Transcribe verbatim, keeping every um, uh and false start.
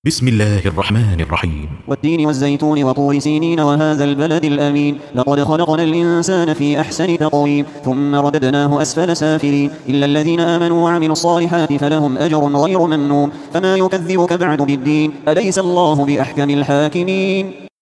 بسم الله الرحمن الرحيم. والتين والزيتون وطور سينين وهذا البلد الأمين لقد خلقنا الإنسان في أحسن تقويم ثم رددناه أسفل سافلين إلا الذين آمنوا وعملوا الصالحات فلهم أجر غير ممنون فما يكذبك بعد بالدين أليس الله بأحكم الحاكمين.